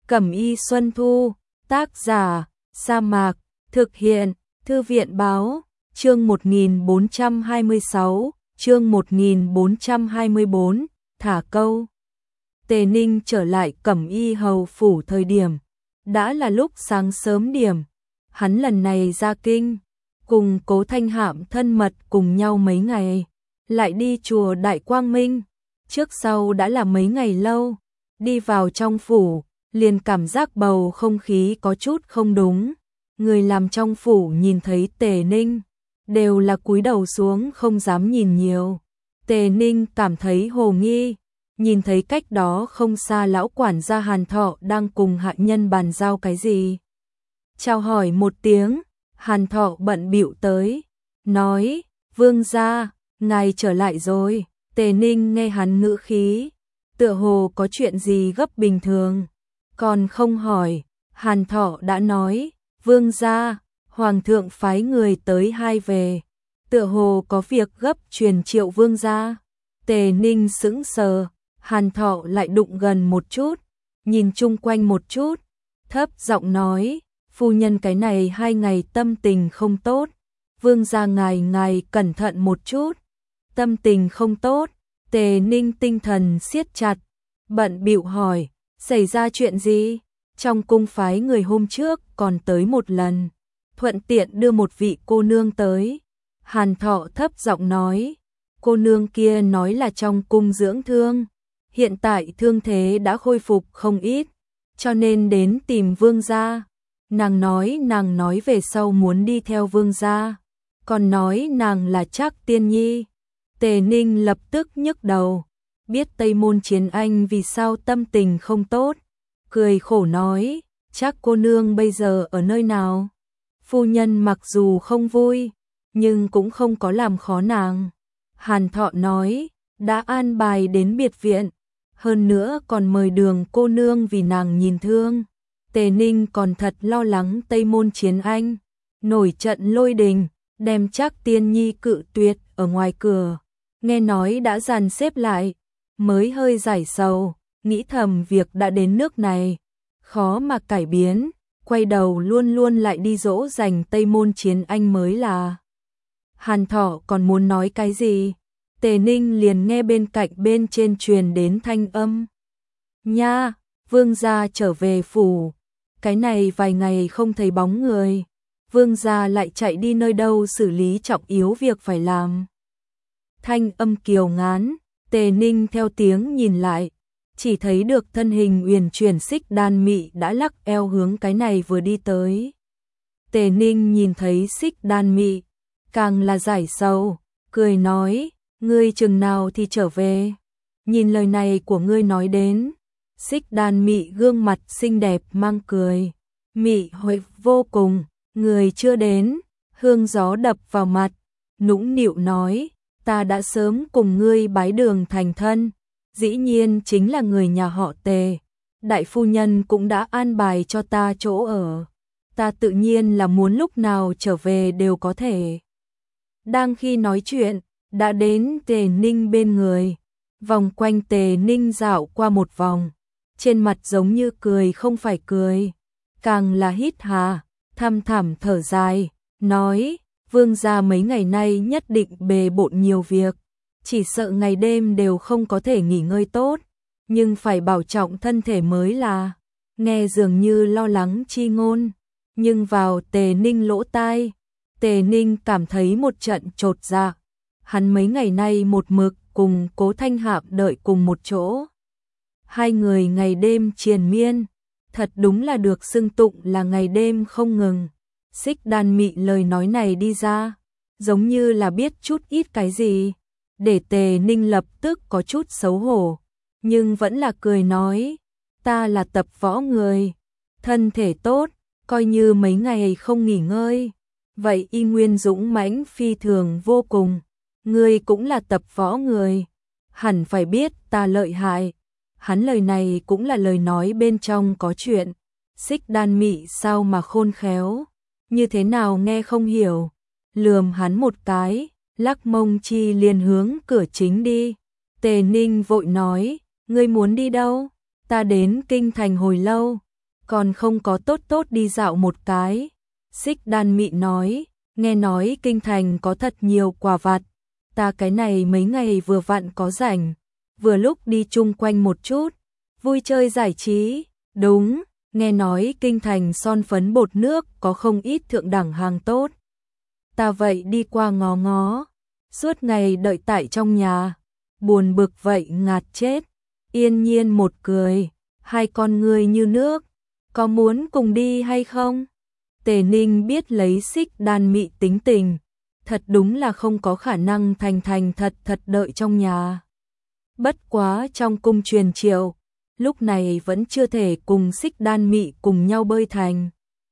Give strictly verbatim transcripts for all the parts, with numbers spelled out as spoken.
Cẩm y Xuân Thu, tác giả, Sa Mạc, thực hiện, Thư viện báo, chương một nghìn bốn trăm hai mươi sáu, chương một nghìn bốn trăm hai mươi bốn, thả câu. Tề Ninh trở lại Cẩm y hầu phủ thời điểm, đã là lúc sáng sớm điểm, hắn lần này ra kinh, cùng Cố Thanh Hạm thân mật cùng nhau mấy ngày, lại đi chùa Đại Quang Minh, trước sau đã là mấy ngày lâu, đi vào trong phủ, liền cảm giác bầu không khí có chút không đúng, người làm trong phủ nhìn thấy Tề Ninh, đều là cúi đầu xuống không dám nhìn nhiều, Tề Ninh cảm thấy hồ nghi, nhìn thấy cách đó không xa lão quản gia Hàn Thọ đang cùng hạ nhân bàn giao cái gì. Chào hỏi một tiếng, Hàn Thọ bận bịu tới, nói, vương gia, ngài trở lại rồi. Tề Ninh nghe hắn ngữ khí, tựa hồ có chuyện gì gấp bình thường, còn không hỏi, Hàn Thọ đã nói, vương gia, hoàng thượng phái người tới hai về, tựa hồ có việc gấp truyền triệu vương gia. Tề Ninh sững sờ, Hàn Thọ lại đụng gần một chút, nhìn chung quanh một chút, thấp giọng nói, phu nhân cái này hai ngày tâm tình không tốt, vương gia ngài ngài cẩn thận một chút. Tâm tình không tốt, Tề Ninh tinh thần siết chặt, bận bịu hỏi, xảy ra chuyện gì? Trong cung phái người hôm trước còn tới một lần, thuận tiện đưa một vị cô nương tới. Hàn Thọ thấp giọng nói, cô nương kia nói là trong cung dưỡng thương, hiện tại thương thế đã khôi phục không ít, cho nên đến tìm vương gia. Nàng nói nàng nói về sau muốn đi theo vương gia, còn nói nàng là Trác Tiên Nhi. Tề Ninh lập tức nhức đầu, biết Tây Môn Chiến Anh vì sao tâm tình không tốt, cười khổ nói, Trác cô nương bây giờ ở nơi nào? Phu nhân mặc dù không vui, nhưng cũng không có làm khó nàng. Hàn Thọ nói, đã an bài đến biệt viện, hơn nữa còn mời Đường cô nương vì nàng nhìn thương. Tề Ninh còn thật lo lắng Tây Môn Chiến Anh, nổi trận lôi đình, đem Trác Tiên Nhi cự tuyệt ở ngoài cửa. Nghe nói đã dàn xếp lại, mới hơi giải sầu, nghĩ thầm việc đã đến nước này, khó mà cải biến, quay đầu luôn luôn lại đi dỗ dành Tây Môn Chiến Anh mới là. Hàn Thọ còn muốn nói cái gì, Tề Ninh liền nghe bên cạnh bên trên truyền đến thanh âm. Nha, vương gia trở về phủ, cái này vài ngày không thấy bóng người, vương gia lại chạy đi nơi đâu xử lý trọng yếu việc phải làm. Thanh âm kiều ngán, Tề Ninh theo tiếng nhìn lại, chỉ thấy được thân hình uyển chuyển Xích Đan Mị đã lắc eo hướng cái này vừa đi tới. Tề Ninh nhìn thấy Xích Đan Mị, càng là giải sầu, cười nói, ngươi chừng nào thì trở về? Nhìn lời này của ngươi nói đến, Xích Đan Mị gương mặt xinh đẹp mang cười, mị huệ vô cùng, người chưa đến, hương gió đập vào mặt, nũng nịu nói, ta đã sớm cùng ngươi bái đường thành thân, dĩ nhiên chính là người nhà họ Tề, đại phu nhân cũng đã an bài cho ta chỗ ở, ta tự nhiên là muốn lúc nào trở về đều có thể. Đang khi nói chuyện, đã đến Tề Ninh bên người, vòng quanh Tề Ninh dạo qua một vòng, trên mặt giống như cười không phải cười, càng là hít hà, thăm thẳm thở dài, nói, vương gia mấy ngày nay nhất định bề bộn nhiều việc, chỉ sợ ngày đêm đều không có thể nghỉ ngơi tốt, nhưng phải bảo trọng thân thể mới là. Nghe dường như lo lắng chi ngôn, nhưng vào Tề Ninh lỗ tai, Tề Ninh cảm thấy một trận chột dạ. Hắn mấy ngày nay một mực cùng Cố Thanh Hạm đợi cùng một chỗ, hai người ngày đêm triền miên, thật đúng là được xưng tụng là ngày đêm không ngừng. Xích Đan Mị lời nói này đi ra, giống như là biết chút ít cái gì, để Tề Ninh lập tức có chút xấu hổ, nhưng vẫn là cười nói, ta là tập võ người, thân thể tốt, coi như mấy ngày không nghỉ ngơi, vậy y nguyên dũng mãnh phi thường vô cùng, ngươi cũng là tập võ người, hẳn phải biết ta lợi hại. Hắn lời này cũng là lời nói bên trong có chuyện, Xích Đan Mị sao mà khôn khéo, như thế nào nghe không hiểu, lườm hắn một cái, lắc mông chi liền hướng cửa chính đi. Tề Ninh vội nói, ngươi muốn đi đâu? Ta đến kinh thành hồi lâu, còn không có tốt tốt đi dạo một cái. Xích Đan Mị nói, nghe nói kinh thành có thật nhiều quà vặt, ta cái này mấy ngày vừa vặn có rảnh, vừa lúc đi chung quanh một chút, vui chơi giải trí. Đúng, nghe nói kinh thành son phấn bột nước có không ít thượng đẳng hàng tốt. Ta vậy đi qua ngó ngó, suốt ngày đợi tại trong nhà, buồn bực vậy ngạt chết. Yên Nhiên một cười, hai con ngươi như nước, có muốn cùng đi hay không? Tề Ninh biết lấy Xích Đan Mị tính tình, thật đúng là không có khả năng thành thành thật thật đợi trong nhà. Bất quá trong cung truyền triệu, lúc này vẫn chưa thể cùng Xích Đan Mị cùng nhau bơi thành.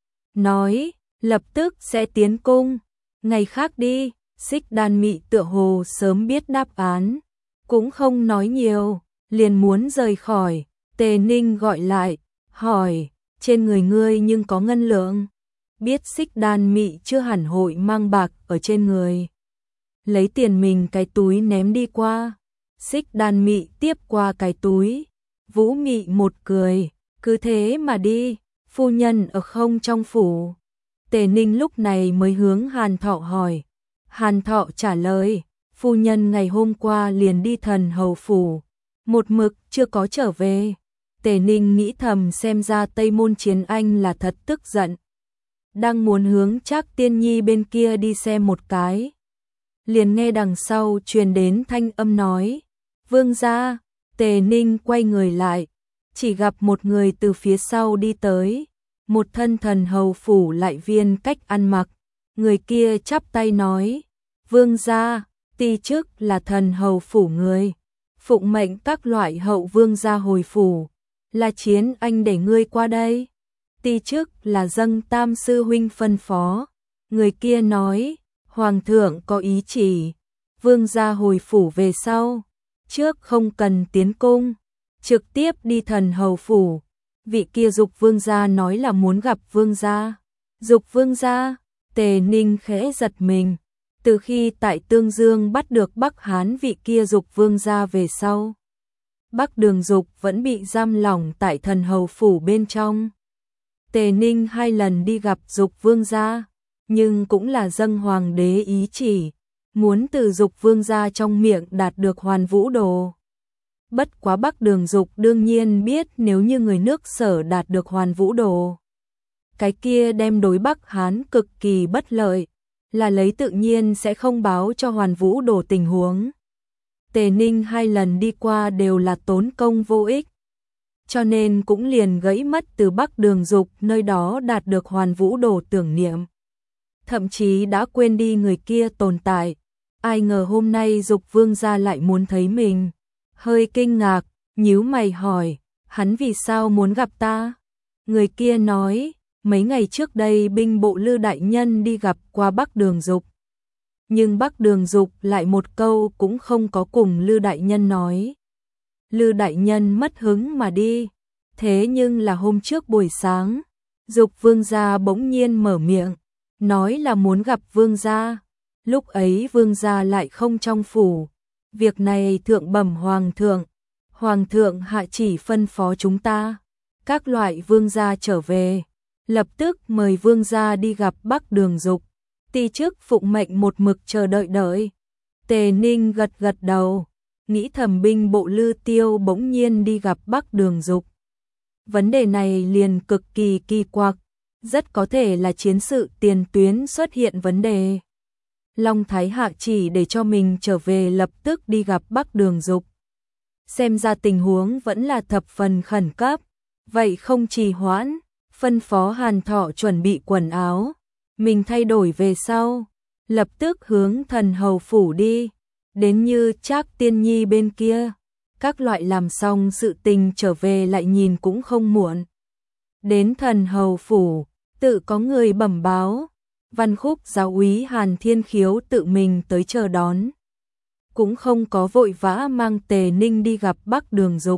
Nói, lập tức sẽ tiến cung, ngày khác đi. Xích Đan Mị tựa hồ sớm biết đáp án, cũng không nói nhiều, liền muốn rời khỏi. Tề Ninh gọi lại, hỏi, trên người ngươi nhưng có ngân lượng? Biết Xích Đan Mị chưa hẳn hội mang bạc ở trên người, lấy tiền mình cái túi ném đi qua. Xích Đan Mị tiếp qua cái túi, Vũ Mị một cười, cứ thế mà đi, phu nhân ở không trong phủ? Tề Ninh lúc này mới hướng Hàn Thọ hỏi. Hàn Thọ trả lời, phu nhân ngày hôm qua liền đi Thần Hầu phủ, một mực chưa có trở về. Tề Ninh nghĩ thầm xem ra Tây Môn Chiến Anh là thật tức giận, đang muốn hướng Trác Tiên Nhi bên kia đi xem một cái. Liền nghe đằng sau truyền đến thanh âm nói, vương gia. Tề Ninh quay người lại, chỉ gặp một người từ phía sau đi tới, một thân Thần Hầu phủ lại viên cách ăn mặc. Người kia chắp tay nói, vương gia, ti chức là Thần Hầu phủ người, phụng mệnh các loại hậu vương gia hồi phủ, là Chiến Anh để ngươi qua đây. Ti chức là dâng Tam sư huynh phân phó. Người kia nói, hoàng thượng có ý chỉ, vương gia hồi phủ về sau, trước không cần tiến cung, trực tiếp đi Thần Hầu phủ. Vị kia dục vương gia nói là muốn gặp vương gia. Dục vương gia? Tề Ninh khẽ giật mình, từ khi tại Tương Dương bắt được Bắc Hán vị kia dục vương gia về sau, Bắc Đường Dục vẫn bị giam lỏng tại Thần Hầu phủ bên trong. Tề Ninh hai lần đi gặp dục vương gia, nhưng cũng là dâng hoàng đế ý chỉ, muốn từ dục vương gia trong miệng đạt được Hoàn Vũ Đồ. Bất quá Bắc Đường Dục đương nhiên biết nếu như người nước Sở đạt được Hoàn Vũ Đồ, cái kia đem đối Bắc Hán cực kỳ bất lợi, là lấy tự nhiên sẽ không báo cho Hoàn Vũ Đồ tình huống. Tề Ninh hai lần đi qua đều là tốn công vô ích, cho nên cũng liền gãy mất từ Bắc Đường Dục nơi đó đạt được Hoàn Vũ Đồ tưởng niệm. Thậm chí đã quên đi người kia tồn tại. Ai ngờ hôm nay Dục vương gia lại muốn thấy mình, hơi kinh ngạc, nhíu mày hỏi, hắn vì sao muốn gặp ta? Người kia nói, mấy ngày trước đây binh bộ Lư đại nhân đi gặp qua Bắc Đường Dục, nhưng Bắc Đường Dục lại một câu cũng không có cùng Lư đại nhân nói. Lư đại nhân mất hứng mà đi. Thế nhưng là hôm trước buổi sáng, Dục vương gia bỗng nhiên mở miệng, nói là muốn gặp vương gia. Lúc ấy vương gia lại không trong phủ. Việc này thượng bẩm hoàng thượng, hoàng thượng hạ chỉ phân phó chúng ta, các loại vương gia trở về, lập tức mời vương gia đi gặp Bắc Đường Dục. Ti chức phụng mệnh một mực chờ đợi đợi. Tề Ninh gật gật đầu, nghĩ thầm binh bộ Lư Tiêu bỗng nhiên đi gặp Bắc Đường Dục. Vấn đề này liền cực kỳ kỳ quặc, rất có thể là chiến sự tiền tuyến xuất hiện vấn đề. Long Thái hạ chỉ để cho mình trở về lập tức đi gặp Bắc Đường Dục. Xem ra tình huống vẫn là thập phần khẩn cấp, vậy không trì hoãn, phân phó Hàn Thọ chuẩn bị quần áo, mình thay đổi về sau, lập tức hướng Thần Hầu phủ đi, đến như Trác Tiên Nhi bên kia, các loại làm xong sự tình trở về lại nhìn cũng không muộn. Đến Thần Hầu phủ, tự có người bẩm báo, Văn Khúc giáo úy Hàn Thiên Khiếu tự mình tới chờ đón, cũng không có vội vã mang Tề Ninh đi gặp Bắc Đường Dục,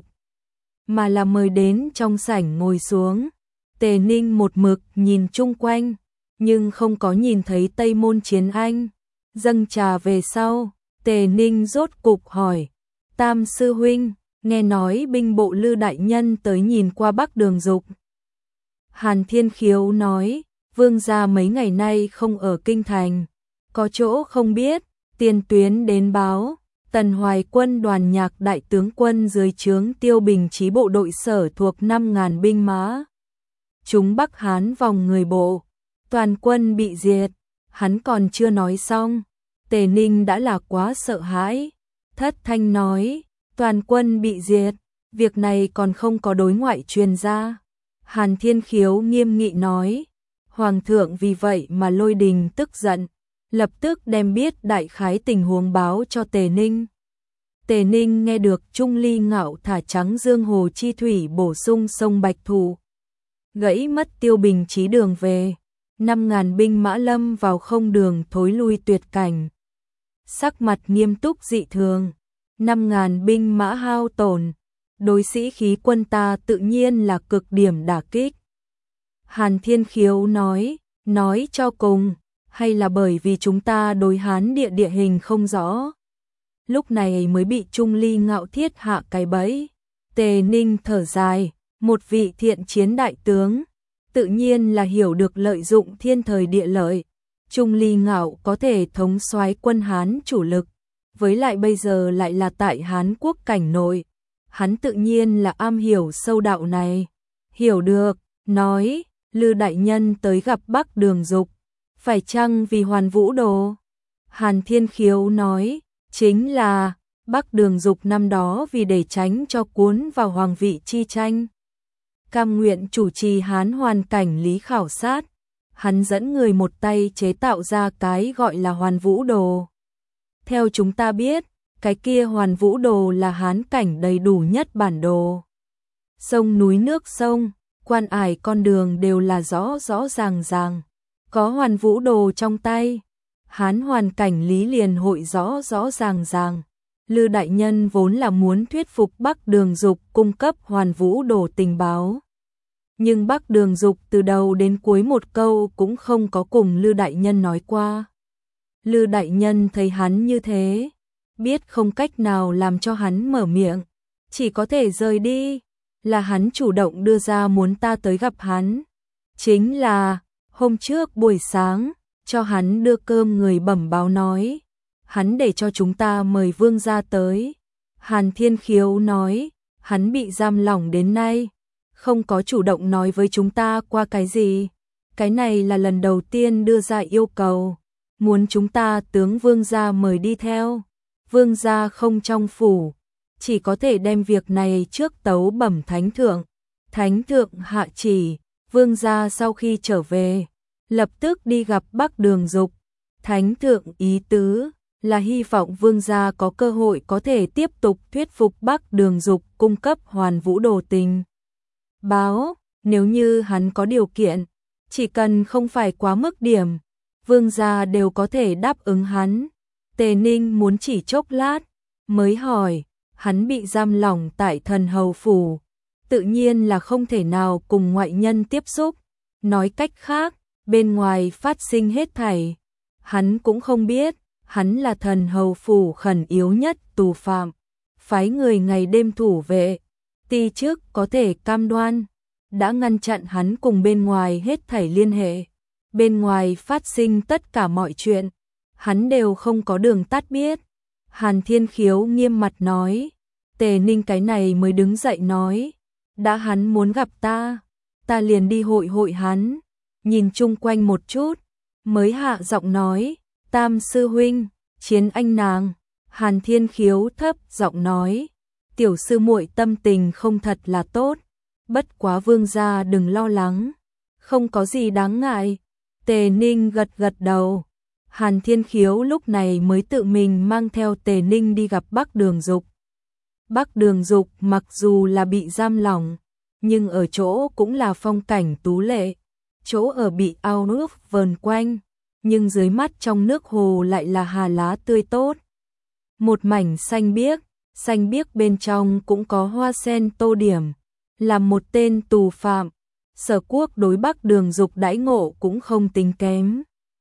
mà là mời đến trong sảnh ngồi xuống. Tề Ninh một mực nhìn chung quanh, nhưng không có nhìn thấy Tây Môn Chiến Anh. Dâng trà về sau, Tề Ninh rốt cục hỏi, Tam sư huynh, nghe nói binh bộ Lư đại nhân tới nhìn qua Bắc Đường Dục. Hàn Thiên Khiếu nói, vương gia mấy ngày nay không ở kinh thành, có chỗ không biết, tiền tuyến đến báo, Tần Hoài quân đoàn nhạc đại tướng quân dưới trướng Tiêu Bình Chí bộ đội sở thuộc năm ngàn binh mã. Chúng Bắc Hán vòng người bộ, toàn quân bị diệt, hắn còn chưa nói xong, Tề Ninh đã là quá sợ hãi, thất thanh nói, toàn quân bị diệt, việc này còn không có đối ngoại truyền ra. Hàn Thiên Khiếu nghiêm nghị nói, Hoàng thượng vì vậy mà lôi đình tức giận, lập tức đem biết đại khái tình huống báo cho Tề Ninh. Tề Ninh nghe được Trung Ly Ngạo thả trắng Dương Hồ chi thủy bổ sung sông Bạch Thù, gãy mất Tiêu Bình Chí đường về, năm ngàn binh mã lâm vào không đường thối lui tuyệt cảnh. Sắc mặt nghiêm túc dị thường, năm ngàn binh mã hao tổn, đối sĩ khí quân ta tự nhiên là cực điểm đả kích. Hàn Thiên Khiếu nói, nói cho cùng, hay là bởi vì chúng ta đối Hán địa địa hình không rõ, lúc này mới bị Trung Ly Ngạo thiết hạ cái bẫy. Tề Ninh thở dài, một vị thiện chiến đại tướng, tự nhiên là hiểu được lợi dụng thiên thời địa lợi. Trung Ly Ngạo có thể thống soái quân Hán chủ lực, với lại bây giờ lại là tại Hán quốc cảnh nội, hắn tự nhiên là am hiểu sâu đạo này. Hiểu được, nói, Lư đại nhân tới gặp Bắc Đường Dục, phải chăng vì Hoàn Vũ Đồ? Hàn Thiên Khiếu nói, chính là Bắc Đường Dục năm đó vì để tránh cho cuốn vào hoàng vị chi tranh, cam nguyện chủ trì Hán hoàn cảnh lý khảo sát, hắn dẫn người một tay chế tạo ra cái gọi là Hoàn Vũ Đồ. Theo chúng ta biết, cái kia Hoàn Vũ Đồ là Hán cảnh đầy đủ nhất bản đồ. Sông núi nước sông, quan ải con đường đều là rõ rõ ràng ràng. Có Hoàn Vũ Đồ trong tay, Hán hoàn cảnh lý liền hội rõ rõ ràng ràng. Lư đại nhân vốn là muốn thuyết phục Bắc Đường Dục cung cấp Hoàn Vũ Đồ tình báo. Nhưng Bắc Đường Dục từ đầu đến cuối một câu cũng không có cùng Lư đại nhân nói qua. Lư đại nhân thấy hắn như thế, biết không cách nào làm cho hắn mở miệng, chỉ có thể rời đi, là hắn chủ động đưa ra muốn ta tới gặp hắn. Chính là, hôm trước buổi sáng, cho hắn đưa cơm người bẩm báo nói, hắn để cho chúng ta mời vương gia tới. Hàn Thiên Khiếu nói, hắn bị giam lỏng đến nay, không có chủ động nói với chúng ta qua cái gì. Cái này là lần đầu tiên đưa ra yêu cầu, muốn chúng ta tướng vương gia mời đi theo. Vương gia không trong phủ, chỉ có thể đem việc này trước tấu bẩm thánh thượng. Thánh thượng hạ chỉ, vương gia sau khi trở về, lập tức đi gặp Bắc Đường Dục. Thánh thượng ý tứ là hy vọng vương gia có cơ hội có thể tiếp tục thuyết phục Bắc Đường Dục cung cấp Hoàn Vũ Đồ tình báo, nếu như hắn có điều kiện, chỉ cần không phải quá mức điểm, vương gia đều có thể đáp ứng hắn. Tề Ninh muốn chỉ chốc lát, mới hỏi, hắn bị giam lỏng tại Thần Hầu phủ, tự nhiên là không thể nào cùng ngoại nhân tiếp xúc. Nói cách khác, bên ngoài phát sinh hết thảy, hắn cũng không biết, hắn là Thần Hầu phủ khẩn yếu nhất tù phạm, phái người ngày đêm thủ vệ, ti chức có thể cam đoan, đã ngăn chặn hắn cùng bên ngoài hết thảy liên hệ. Bên ngoài phát sinh tất cả mọi chuyện, hắn đều không có đường tắt biết. Hàn Thiên Khiếu nghiêm mặt nói, Tề Ninh cái này mới đứng dậy nói, đã hắn muốn gặp ta, ta liền đi hội hội hắn. Nhìn chung quanh một chút, mới hạ giọng nói, Tam sư huynh, Chiến anh nàng. Hàn Thiên Khiếu thấp giọng nói, tiểu sư muội tâm tình không thật là tốt, bất quá vương gia đừng lo lắng, không có gì đáng ngại. Tề Ninh gật gật đầu. Hàn Thiên Khiếu lúc này mới tự mình mang theo Tề Ninh đi gặp Bắc Đường Dục. Bắc Đường Dục mặc dù là bị giam lỏng, nhưng ở chỗ cũng là phong cảnh tú lệ, chỗ ở bị ao nước vờn quanh, nhưng dưới mắt trong nước hồ lại là hà lá tươi tốt. Một mảnh xanh biếc, xanh biếc bên trong cũng có hoa sen tô điểm, là một tên tù phạm. Sở Quốc đối Bắc Đường Dục đãi ngộ cũng không tính kém.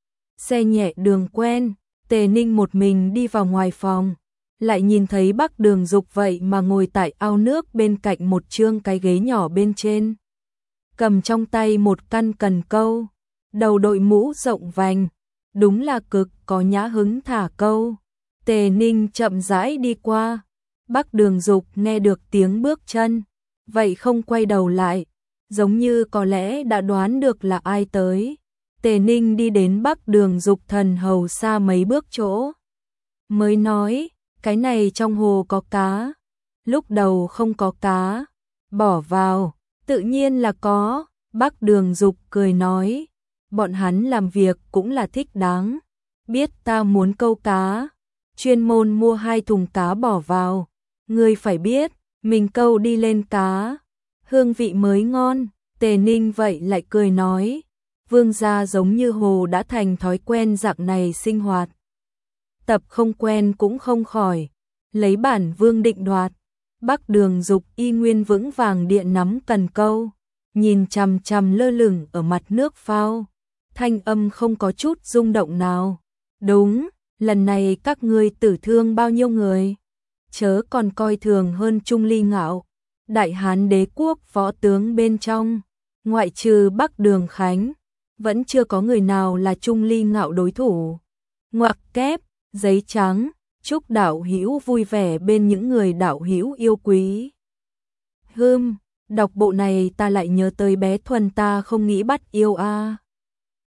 Xe nhẹ đường quen, Tề Ninh một mình đi vào ngoài phòng, lại nhìn thấy Bắc Đường Dục vậy mà ngồi tại ao nước bên cạnh một chương cái ghế nhỏ bên trên. cầm trong tay một căn cần câu, đầu đội mũ rộng vành, đúng là cực có nhã hứng thả câu. Tề Ninh chậm rãi đi qua, Bắc Đường Dục nghe được tiếng bước chân, vậy không quay đầu lại, giống như có lẽ đã đoán được là ai tới. Tề Ninh đi đến Bắc Đường Dục thần hầu xa mấy bước chỗ, mới nói, cái này trong hồ có cá. Lúc đầu không có cá, bỏ vào, tự nhiên là có. Bắc Đường Dục cười nói, bọn hắn làm việc cũng là thích đáng, biết ta muốn câu cá, chuyên môn mua hai thùng cá bỏ vào. Ngươi phải biết, mình câu đi lên cá, hương vị mới ngon. Tề Ninh vậy lại cười nói, vương gia giống như hồ đã thành thói quen dạng này sinh hoạt. Tập không quen cũng không khỏi, lấy bản vương định đoạt. Bắc Đường Dục y nguyên vững vàng điện nắm cần câu, nhìn chằm chằm lơ lửng ở mặt nước phao, thanh âm không có chút rung động nào. Đúng, lần này các ngươi tử thương bao nhiêu người, chớ còn coi thường hơn Trung Ly Ngạo, Đại Hán đế quốc võ tướng bên trong, ngoại trừ Bắc Đường Khánh, vẫn chưa có người nào là Trung Ly Ngạo đối thủ. Ngoặc kép, giấy trắng, chúc đạo hữu vui vẻ bên những người đạo hữu yêu quý. Hừm, đọc bộ này ta lại nhớ tới bé Thuần ta không nghĩ bắt yêu a. À.